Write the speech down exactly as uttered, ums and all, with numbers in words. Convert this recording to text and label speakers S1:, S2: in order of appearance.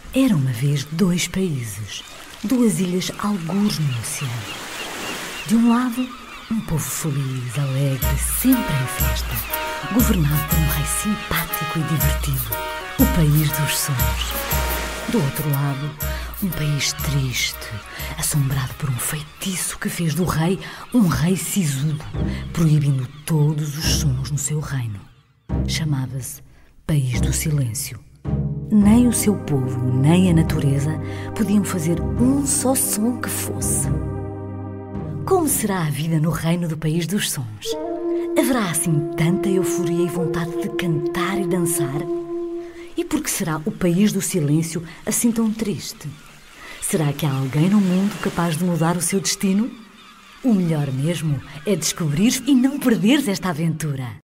S1: Era uma vez dois países, duas ilhas algures no oceano. De um lado, um povo feliz, alegre, sempre em festa, governado por um rei simpático e divertido, o país dos sonhos. Do outro lado, um país triste, assombrado por um feitiço que fez do rei um rei sisudo, proibindo todos os sons no seu reino. Chamava-se País do Silêncio. Nem o seu povo, nem a natureza podiam fazer um só som que fosse. Como será a vida no reino do País dos Sons? Haverá assim tanta euforia e vontade de cantar e dançar? E por que será o País do Silêncio assim tão triste? Será que há alguém no mundo capaz de mudar o seu destino? O melhor mesmo é descobrir e não perderes esta aventura.